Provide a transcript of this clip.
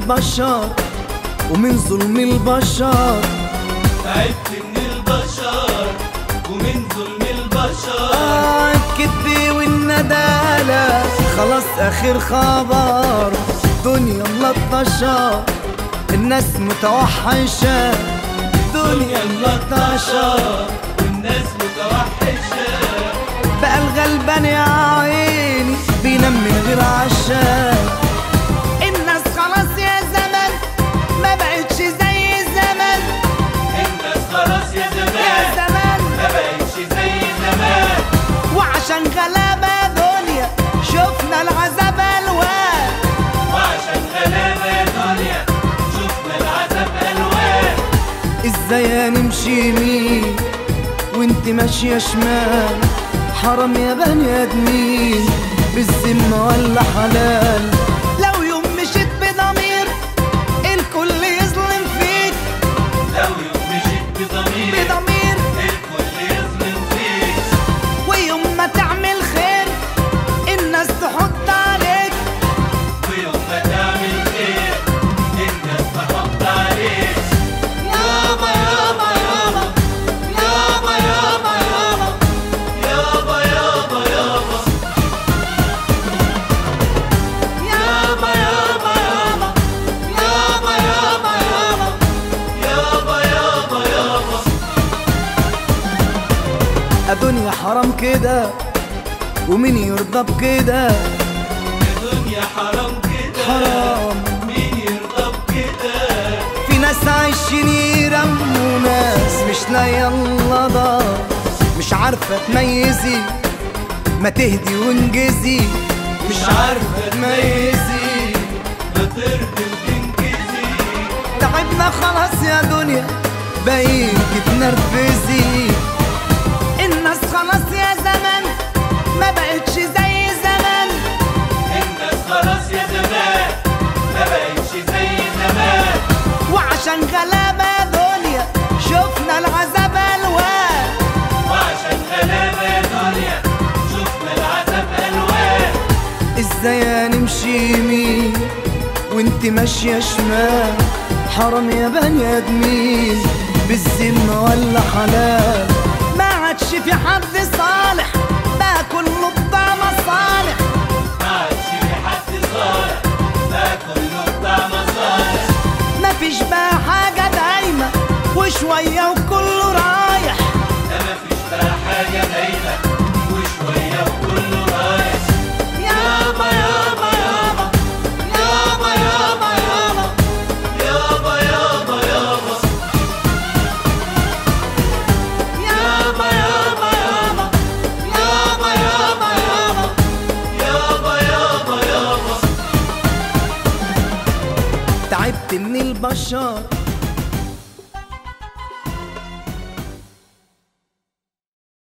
البشر ومن ظلم البشر. تعبت من البشر ومن ظلم البشر. الكذب والندالة خلاص آخر خبر. دنيا ملطشة الناس متوحشة. دنيا ملطشة والناس متوحشة. بقى الغلبان يا عيني بينام من غير عشاء. الناس خلاص يا زمن ما بقتش زي زمان. الناس خلاص يا زمان ما بقتش زي زمان. وعشان غلابة دنيا شفنا العذاب ألوان. وعشان غلابة دنيا شفنا العذاب ألوان. ازاي نمشي يمين وانت ماشية شمال؟ حرام يا بني ادمين بالذمة ولا حلال؟ لو يوم مشيت بضمير الكل يظلم فيك. لو يوم مشيت بضمير الكل يظلم فيك. ويوم ما تعمل خير الناس تحط عليك. ويوم ما تعمل خير الناس تحط عليك. يابا يابا يابا يابا يابا يابا يابا يابا يابا يابا يابا يابا يابا يابا يابا يابا يابا. الدنيا حرام كده ومين يرضى بكده؟ الدنيا حرام كده حرام. مين يرضى بكده؟ في ناس عايشين يرموا ناس مش لاقيه اللضا. مش عارفه تميزي ما تهدي وانجزي. مش عارفه تميزي ما ترضي وتنجزي. تعبنا خلاص يا دنيا بقيت تتنرفزي. الناس خلاص يا زمان ما بقتش زي زمان. الناس خلاص يا زمان ما بقتش زي زمان. وعشان غلابة دنيا شفنا العذاب ألوان. وعشان غلابة دنيا شفنا العذاب ألوان. ازاي نمشي يمين وانت ماشية شمال؟ حرام يا بني ادمين بالذمة ولا حلال؟ ما عادش في حد صالح بقى كله بتاع مصالح. ما عادش في حد صالح بقى كله بتاع مصالح. مفيش بقى حاجة دايمة وشوية وكله رايح. ده مفيش بقى حاجة دايمة وشوية وكله رايح. يابا يابا يابا يابا يابا يابا يابا يابا يابا يابا يابا يابا يابا يابا يابا يابا يابا. تعبت من البشر